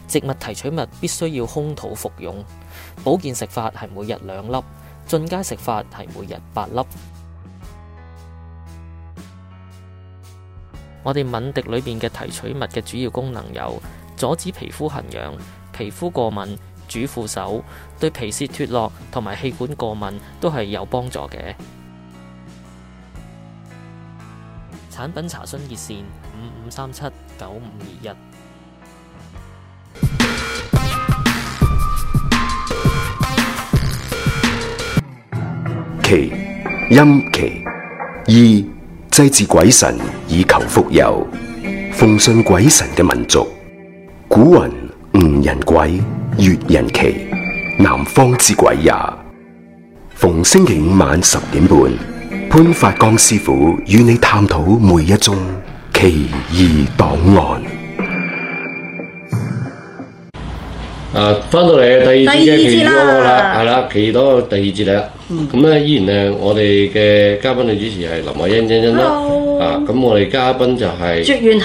植物提取物必須要空肚服用。保健食法係每日2粒，進階食法係每日8粒。我哋敏迪裏邊嘅提取物嘅主要功能有阻止皮膚痕癢、皮膚過敏、主婦手，對皮屑脫落同埋氣管過敏都係有幫助嘅。產品查詢熱線55379521。 祈陰祈意祭祀鬼神以求福佑，奉信鬼神嘅民族，古云吳人鬼，越人祈，南方之鬼也。逢星期5晚10點半，潘發光師傅與你探討每一宗奇異檔案。 翻到嚟第二節嘅奇異檔案啦，係啦，奇異檔案第二節啦。咁咧依然我哋嘅嘉賓嘅主持係林慧欣欣欣啦。咁我哋嘉賓就係絕緣體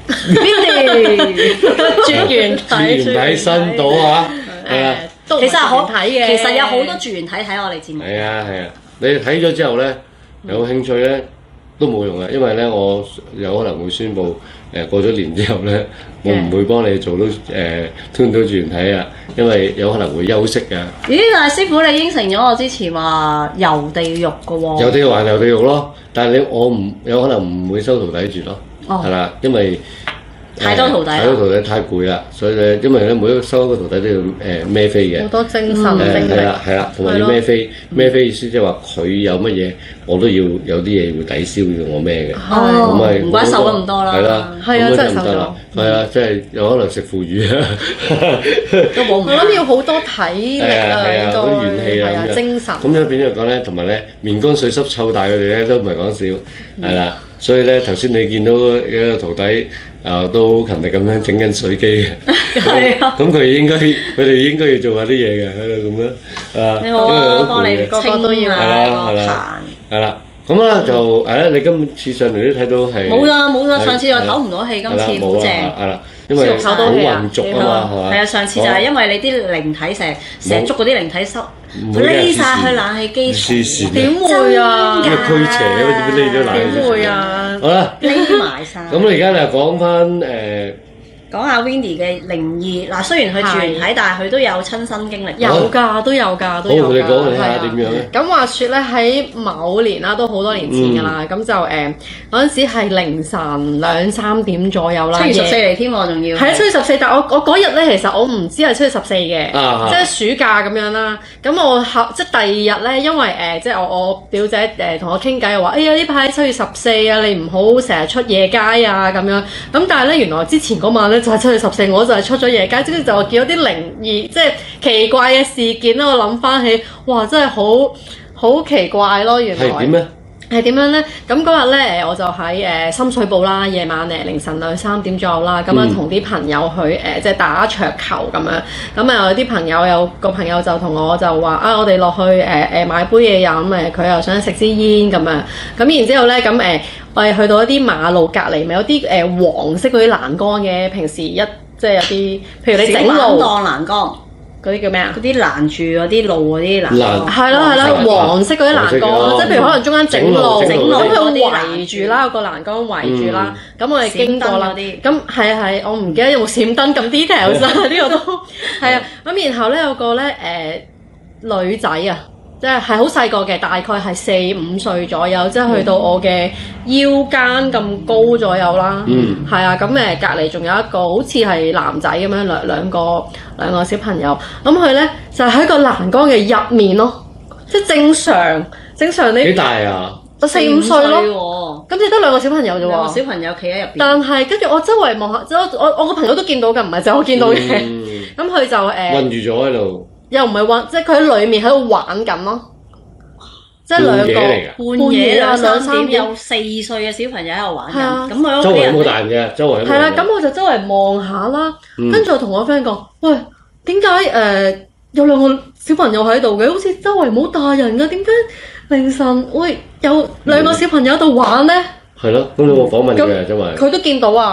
Vinny 絕緣體新島啊，係啊， 其實好睇嘅， 其實有好多絕緣體睇我哋節目。 係啊，你睇咗之後咧，有興趣咧都冇用嘅，因為咧我有可能會宣布過咗年之後咧，我唔會幫你做到吞到絕緣體啊，因為有可能會休息啊。 咦？但係師傅你應承咗我之前話遊地獄嘅喎。 遊地獄還遊地獄咯，但係我唔有可能唔會收徒弟住咯，係啦，因為太多徒弟太攰啦，所以咧，因為咧每一個收一個徒弟都要孭飛嘅， 好多精神精力， 係啦，同埋要孭飛，孭飛意思即係話佢有乜嘢，我都要有啲嘢會抵消要我孭嘅，咁咪唔怪受咗咁多啦， 係啦， 係啊，真係受咗， 係啊，即係有可能食腐乳啊， 都冇。 我諗要好多體力啊， 好多元氣啊， 精神。 咁樣變咗講咧，同埋咧面乾水濕臭大佢哋咧都唔係講笑，係啦，所以咧頭先你見到一個徒弟。都好勤力咁樣整緊水機嘅，咁佢哋應該要做下啲嘢嘅，喺度咁樣你好啊，幫你個個都要係啦，咁啊就係啦，你今次上嚟都睇到係冇啦，上次又唞唔到氣，今次好正， 係啦，因為好混濁啊嘛，係嘛？ 係啊，上次就係因為你啲靈體成日捉嗰啲靈體收匿晒去冷氣機， 點會啊？ 咁驅邪啊？點匿咗冷氣機？ 點會啊？ 好啦， 匿埋晒。 咁你而家就講翻講下 Vinny 嘅靈異嗱，雖然佢絕緣體，但係佢都有親身經歷。 有㗎，都有㗎，都有㗎。 好，你講下點樣咧？ 咁話説咧，喺某年啦，都好多年前㗎啦。咁就嗰陣時係凌晨2、3點左右啦。 7月14嚟添喎，仲要。係啊，7月14，但我嗰日咧，其實我唔知係7月14嘅，即係暑假咁樣啦。咁我即係第二日咧，因為即係我表姐同我傾偈又話，哎呀呢排7月14啊，你唔好成日出夜街啊咁樣。咁但係咧，原來之前嗰晚咧就係7月14，我就係出咗夜街，即係就見到啲靈異即係奇怪嘅事件啦。我諗翻起，哇！真係好奇怪咯，原來係點咧？ 係點樣咧？咁嗰日咧我就喺深水埗啦，夜晚凌晨2、3點左右啦，咁啊同啲朋友去即係打桌球咁樣。咁啊有啲朋友有個朋友就同我就話啊，我哋落去買杯嘢飲，佢又想食支煙咁樣。咁然之後咧咁我哋去到一啲馬路隔離，咪有啲黃色嗰啲欄杆嘅，平時即係有啲，譬如你整路擋欄杆。 嗰啲叫咩啊？ 嗰啲攔住嗰啲路嗰啲欄杆， 係啦，黃色嗰啲欄杆，即係譬如可能中間整路，咁佢圍住啦，有個欄杆圍住啦，咁我哋經過啦，咁係我唔記得有冇閃燈咁 details 啊，呢個都係啊，咁然後咧有個咧女仔啊。即係好細個嘅，大概係4、5歲左右，即係去到我嘅腰間咁高左右啦。係啊，咁隔離仲有一個好似係男仔咁樣，兩個小朋友。咁佢咧就喺個欄杆嘅入面咯，即係正常你幾大啊 ？4、5歲咯。咁只得2個小朋友啫喎。2 個小朋友企喺入邊。 但係跟住我周圍望下，我個朋友都見到㗎，唔係就我見到嘅。咁佢就困住咗喺度。 又唔係玩，即係佢喺裏面喺度玩緊咯，即係兩個半夜2、3點有4歲嘅小朋友喺度玩緊，咁我周圍有冇大人嘅？周圍係啦，咁我就周圍望下啦，跟住我同我 friend 講，喂，點解有2個小朋友喺度嘅？好似周圍冇大人㗎，點解凌晨會有2個小朋友喺度玩咧？ 係咯，咁你有冇訪問佢啊？周圍佢都見到啊。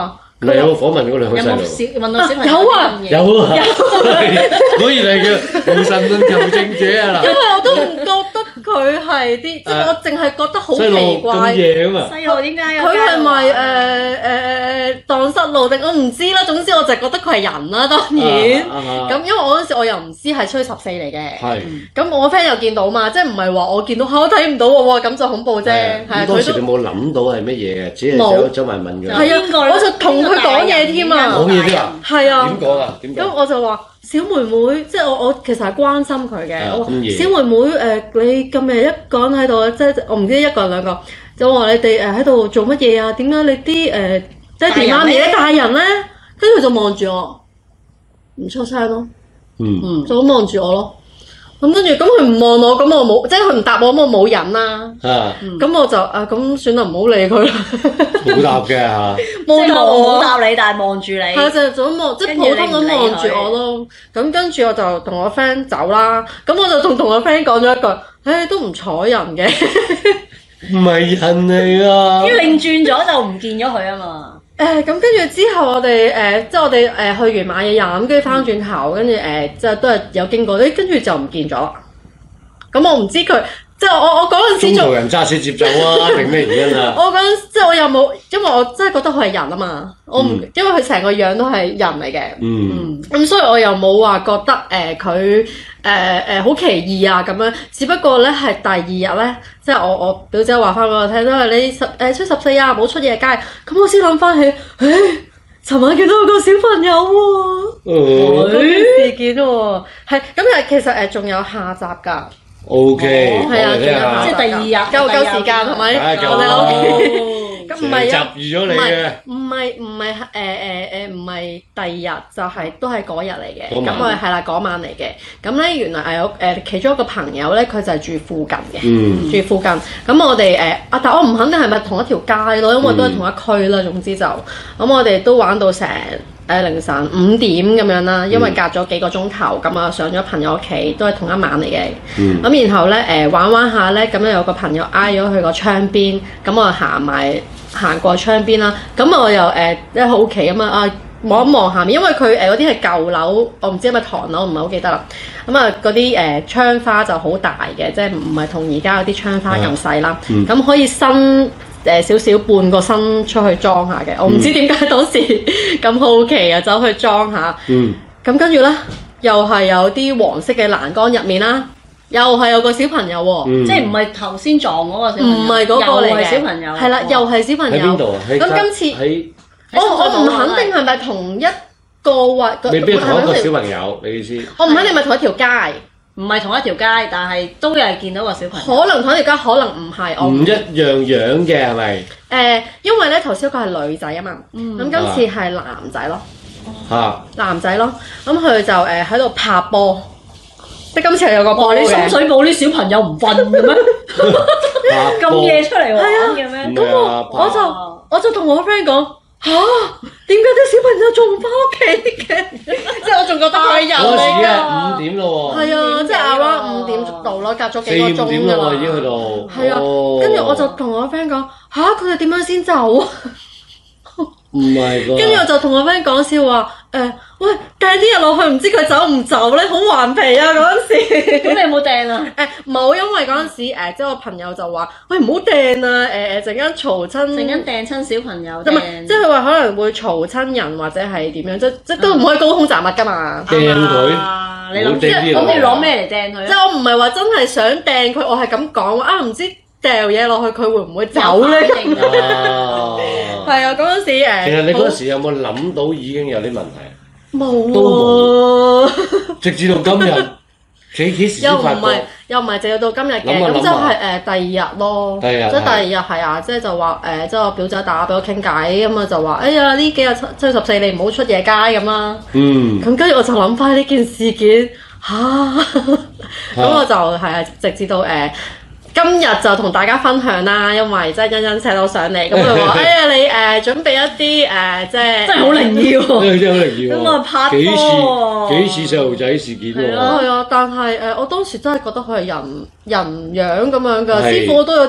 你有冇訪問嗰兩個細路？ 問到小朋友有啊，果然係叫無神論求證者啊嗱。 因為我都唔覺得佢係啲，即係我淨係覺得好奇怪。 咁夜啊嘛！ 細路點解有？ 佢係咪蕩失路定我唔知啦。總之我就覺得佢係人啦，當然。咁因為我嗰陣時我又唔知係吹14嚟嘅。 係。 咁我 friend 又見到嘛，即係唔係話我見到我睇唔到喎，咁就恐怖啫。係。 當時你冇諗到係乜嘢嘅，只係走埋問佢。 係啊，我就同佢講嘢添啊。 講嘢添啊？ 係啊。 點講啊？點講？ 咁我就話。小妹妹，即係我其實係關心佢嘅。我話小妹妹你今日一個人喺度，即係我唔知一個人兩個，就話你哋喺度做乜嘢啊？點解你啲爹哋媽咪咧大人咧？跟住佢就望住我，唔出聲咯。就咁望住我咯。咁跟住，咁佢唔望我，咁我冇，即係佢唔答我，咁我冇忍啦。咁我就咁算啦，唔好理佢啦。 冇答嘅嚇， 冇答你，但係望住你。 係就咁望，即係普通咁望住我咯。咁跟住我就同我 friend 走啦。咁我就同我 friend 講咗一句，都唔睬人嘅， 唔係人嚟啊！ 一擰轉咗就唔見咗佢啊嘛。 咁跟住之後我哋即係我哋去完買嘢飲，跟住翻轉頭，跟住即係都係有經過，跟住就唔見咗啦。咁我唔知佢。即係我嗰陣時中途人揸車接走啊，定咩原因啊？ 我嗰陣即係我又冇，因為我真係覺得佢係人啊嘛。我唔，因為佢成個樣都係人嚟嘅。咁所以我又冇話覺得佢好奇異啊咁樣。只不過咧係第二日咧，即係我表姐話翻俾我聽，都係你吹14啊，唔好出夜街。咁我先諗翻起，尋晚見到個小朋友喎，嗰件事件喎，係咁其實仲有下集㗎。 O K， 係啊， 即係第二日夠時間係咪？我哋 O K，咁唔係集預咗你嘅， 唔係第二日，就係都係嗰日嚟嘅。咁我係啦嗰晚嚟嘅。咁咧原來有其中一個朋友咧，佢就係住附近嘅，住附近。咁我哋但我唔肯定係咪同一條街咯，因為都係同一區啦。總之就咁，我哋都玩到成凌晨5點咁樣啦，因為隔咗幾個鐘頭，咁啊上咗朋友屋企，都係同一晚嚟嘅。咁然後咧玩下咧，咁有個朋友挨咗去個窗邊，咁我行過窗邊啦。咁我又即係好奇咁望一望下面，因為佢嗰啲係舊樓，我唔知係咪唐樓，唔係好記得啦。咁嗰啲窗花就好大嘅，即係唔係同而家嗰啲窗花咁細啦。咁可以伸少少半個身出去裝下嘅，我唔知點解當時咁好奇啊，走去裝下。咁跟住咧，又係有啲黃色嘅欄杆入面啦，又係有個小朋友喎， 即係唔係頭先撞嗰個小朋友， 唔係嗰個嚟嘅小朋友， 係啦，又係小朋友。 喺邊度啊？ 咁今次我唔肯定係咪同一個或未必同一個小朋友，你意思？ 我唔肯定係咪同一條街。 唔係同一條街，但係都係見到個小朋友。 可能同一條街，可能唔係。 唔一樣樣嘅係咪？ 因為咧頭先嗰個係女仔啊嘛，咁今次係男仔咯。男仔咯，咁佢就喺度拍波，即係今次係有個波嘅。 深水埗啲小朋友唔瞓嘅咩？咁夜出嚟玩嘅咩？ 咁我就同我 friend 講。點解啲小朋友仲唔返屋企嘅？即係我仲覺得佢係人嚟㗎。 嗰時5點咯喎。係啊，即係啱啱5點到咯，隔咗幾個鐘㗎啦。4、5點咯，已經去到。 係啊，跟住我就同我 friend 講佢哋點樣先走啊？ 唔係㗎。跟住我就同我 friend 講笑話喂，掟啲嘢落去，唔知佢走唔走咧，好頑皮啊嗰陣時。 咁你有冇掟啊？ 冇，因為嗰陣時即係我朋友就話：喂，唔好掟啊！陣間嘈親， 陣間掟親小朋友。 唔係，即係佢話可能會嘈親人或者係點樣，即都唔可以高空擲物㗎嘛。 掟佢， 你諗住攞咩嚟掟佢？ 即係我唔係話真係想掟佢，我係咁講唔知掉嘢落去佢會唔會走咧？係啊，嗰陣時其實你嗰陣時有冇諗到已經有啲問題？ 冇喎，直至到今日，幾時先發覺？ 又唔係直到今日嘅，咁即係第二日咯。即係第二日係啊，即係就話即係我表姐打俾我傾偈，咁就話：哎呀，呢幾日7月14你唔好出夜街咁啦。咁跟住我就諗翻呢件事件咁我就係啊，直至到今日就同大家分享啦，因為即係欣欣寫到上嚟，咁佢話：哎呀，你準備一啲即係真係好靈異喎， 真係好靈異喎。 咁啊拍拖幾似細路仔事件喎。 係啊，但係我當時真係覺得佢係人樣咁樣㗎。師傅都有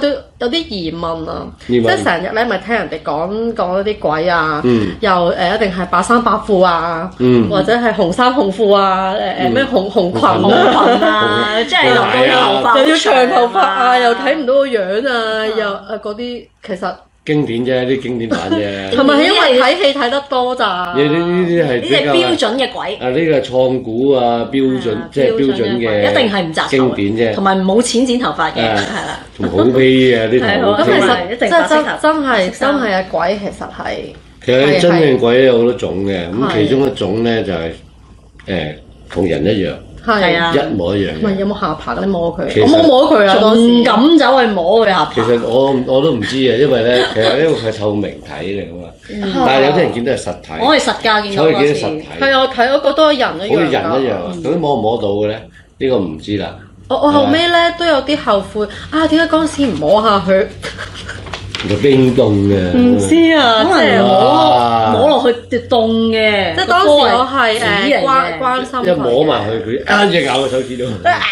有啲疑問啊，即係成日咧咪聽人哋講一啲鬼啊，又一定係白衫白褲啊，或者係紅衫紅褲啊，咩紅裙啊，即係又要長頭髮啊，又睇唔到個樣啊，又嗰啲其實。 經典啫，啲經典版啫。 係咪因為睇戲睇得多咋？ 呢啲係標準嘅鬼。 呢個係創古啊，標準即係標準嘅， 一定係唔紮頭。 經典啫。 同埋冇錢剪頭髮嘅，係啦。 同好披啊啲頭。 咁其實真係啊鬼其實係。 其實真正鬼有好多種嘅，咁其中一種咧就係同人一樣。 係啊， 一模一樣。 唔係有冇下巴你摸佢？我冇摸佢啊， 仲敢走去摸佢下巴。 其實我都唔知啊，因為咧，其實呢個係透明體嚟噶嘛。但係有啲人見到係實體。 我係實㗎，見到嗰次。 所以見到實體。 係我睇，我覺得人一樣。 好似人一樣，究竟摸唔摸到嘅咧？呢個唔知啦。 我後尾咧都有啲後悔啊！點解嗰陣時唔摸下佢？ 就冰凍嘅， 唔知啊， 可能摸落去凍嘅。 即係當時我係關心佢， 一摸埋去佢一隻咬個手指度，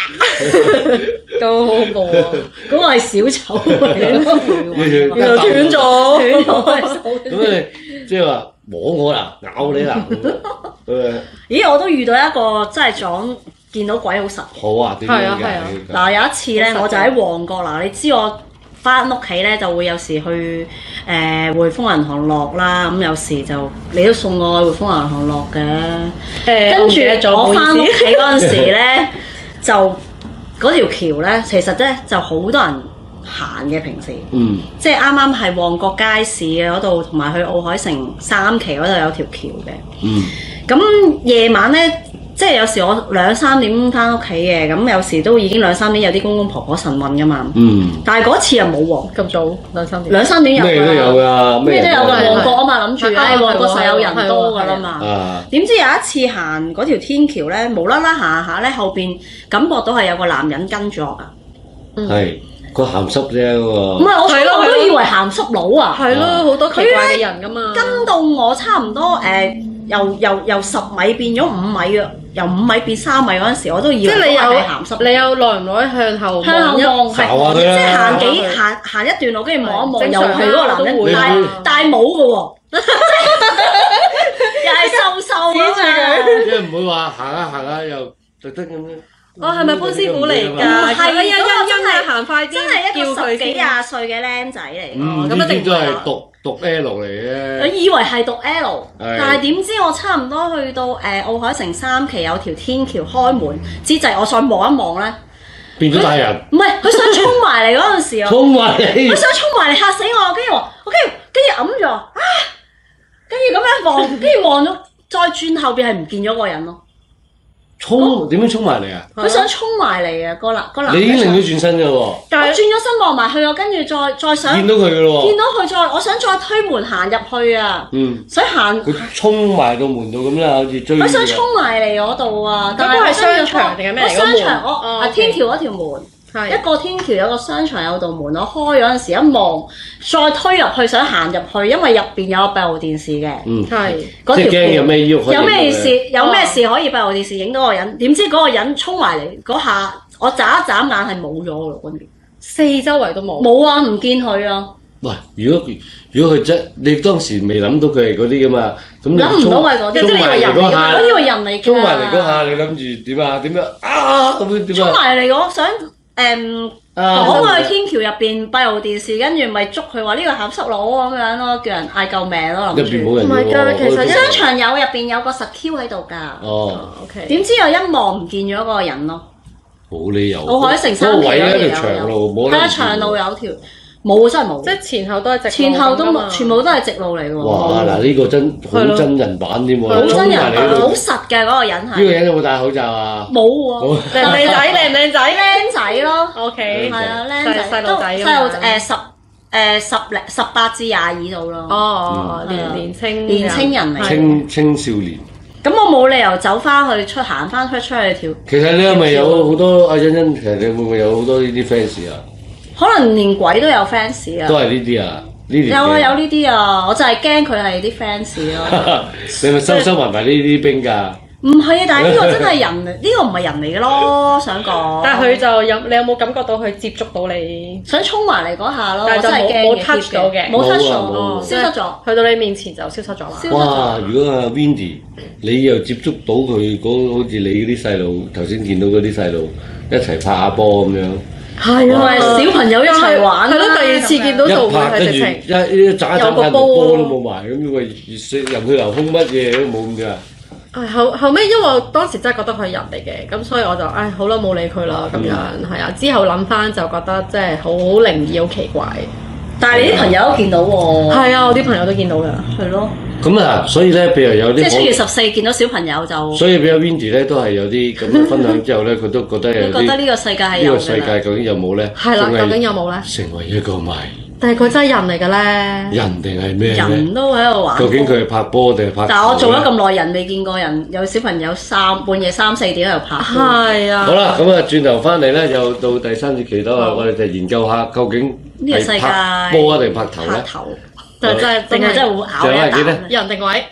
都好恐怖啊！ 嗰個係小丑嚟， 又斷咗。 咁你即係話摸我啦，咬你啦。 咦！我都遇到一個真係見到鬼好實嘅。 好啊，點樣嘅？ 嗱有一次咧，我就喺旺角嗱，你知我。翻屋企咧就會有時去匯豐銀行落啦，咁有時就你都送我去匯豐銀行落嘅。跟住我翻屋企嗰陣時咧，就嗰條橋咧，其實咧就好多人行嘅平時，即係啱啱係旺角街市嘅嗰度，同埋去奧海城3期嗰度有條橋嘅。咁夜晚咧。即係有時我2、3點翻屋企嘅，咁有時都已經2、3點有啲公公婆婆晨運噶嘛。但係嗰次又冇喎，咁早2、3點。2、3點有咩都有㗎， 咩都有㗎。旺角啊嘛，諗住旺角實有人多㗎啦嘛。點知有一次行嗰條天橋咧，無啦啦行下咧，後邊感覺到係有個男人跟住我㗎。 係個鹹濕啫嗰個。唔係我都以為鹹濕佬啊。 係咯，好多奇怪嘅人㗎嘛。 跟到我差唔多由10米變咗5米啊！由5米變3米嗰陣時，我都以為係鹹濕。 你有耐唔耐向後望？ 即係行一段路，跟住望一望，又係嗰個男人，但係冇嘅喎，又係瘦嘅。 即係唔會話行下又特登咁樣。 係咪潘師傅嚟㗎？ 係啊， 真係行快啲， 真係一個10幾20歲嘅僆仔嚟。 咁一定都係讀 L 嚟嘅。 我以為係讀 L，但係點知我差唔多去到奧海城3期有條天橋開門之際，我再望一望咧， 變咗大人。 唔係，佢想衝埋嚟嗰陣時啊！ 衝埋嚟！ 佢想衝埋嚟嚇死我，跟住我，跟住揞咗啊！跟住咁樣望，跟住望咗，再轉後邊係唔見咗個人咯。 點樣衝埋嚟啊？ 佢想衝埋嚟啊！個男， 你已經令佢轉身㗎喎。 但係轉咗身望埋去，我跟住再想見到佢㗎咯喎。 見到佢我想再推門行入去啊！想行。 佢衝埋到門度咁啦，好似追。 佢想衝埋嚟嗰度啊！但係係商場定係咩嚟？ 商場天橋嗰條門。一個天橋有個商場有道門，我開嗰陣時一望，再推入去想行入去，因為入邊有個閉路電視嘅。 係。 即係驚有咩要？ 有咩事可以閉路電視影到個人？點知嗰個人衝埋嚟嗰下，我眨一眨眼係冇咗㗎咯，跟住四周圍都冇。 冇啊，唔見佢啊！ 喂，如果佢真，你當時未諗到佢係嗰啲㗎嘛？咁你諗唔到係嗰啲，即係我以為人嚟㗎。 衝埋嚟嗰下，你諗住點啊？點樣啊？咁樣點啊？ 衝埋嚟我想。講佢天橋入邊閉路電視，跟住咪捉佢話呢個鹹濕佬咁樣咯，叫人嗌救命咯。 入邊冇人喎。 唔係㗎，其實商場有入邊有個實 Q 喺度㗎。 OK。 點知我一望唔見咗嗰個人咯。 冇理由。 奧海城3期嗰條長路冇。 係啊，長路有條。冇真係冇。 即係前後都係直路。 前後都冇，全部都係直路嚟㗎喎。 哇！嗱，呢個真好真人版添喎。 好真人版，好實嘅嗰個人係。呢個人有冇戴口罩啊？ 冇喎。 靚唔靚仔？靚唔靚仔？ 靚仔咯。 OK。 係啊，靚仔。 細路仔。 細路18至22度咯。 哦，年青人嚟。青少年。 咁我冇理由走翻去行翻出去條。 其實你係咪有好多阿欣欣？其實你會唔會有好多呢啲 fans 啊？ 可能連鬼都有 fans 啊！ 都係呢啲啊， 有啊，有呢啲啊，我就係驚佢係啲 fans 咯。 你咪收埋呢啲兵㗎？ 唔係啊，但係呢個真係人，呢個唔係人嚟嘅咯，想講。 但係佢就你有冇感覺到佢接觸到你？ 想衝埋嚟嗰下咯， 但係就冇 touch 到嘅， 冇 touch 到，消失咗。 去到你面前就消失咗啦。 哇！如果阿 Windy 你又接觸到佢好似你嗰啲細路頭先見到嗰啲細路一齊拍下波咁樣。 係啊， 小朋友一齊玩， 係咯，第二次見到做會係直情一眨個波都冇埋，咁喂入去流空乜嘢都冇咁㗎。 後尾，因為我當時真係覺得佢係人嚟嘅，咁所以我就好啦，冇理佢啦咁樣，係啊。之後諗翻就覺得即係好靈異，好奇怪。 但係你啲朋友都見到喎。 係啊，我啲朋友都見到㗎。 係咯。 咁啊，所以咧，譬如有啲即係7月14見到小朋友就。 所以俾阿 Windy 咧都係有啲咁嘅分享之後咧，佢都覺得有啲。 覺得呢個世界係有㗎啦。呢個世界究竟有冇咧？ 係啦，究竟有冇咧？ 成為一個謎。 但係佢真係人嚟嘅咧， 人定係咩咧？ 人都喺度玩。 究竟佢係拍波定係拍？ 但係我做咗咁耐人，未見過人有小朋友半夜3、4點喺度拍。 係啊。 好啦，咁啊轉頭翻嚟咧，又到第3節期啦，我哋就研究下究竟呢個世界拍波定拍頭咧？ 拍頭就真係定係真係會咬一啖人定位。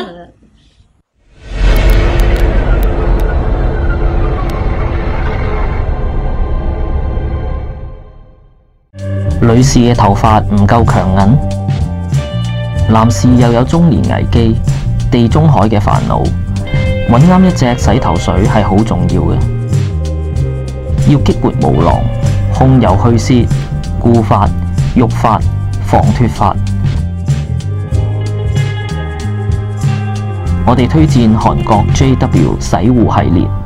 女士嘅頭髮唔夠強韌，男士又有中年危機、地中海嘅煩惱，揾啱一隻洗頭水係好重要嘅。要激活毛囊、控油去屑、固髮、育髮、防脫髮。我哋推薦韓國 JW 洗護系列。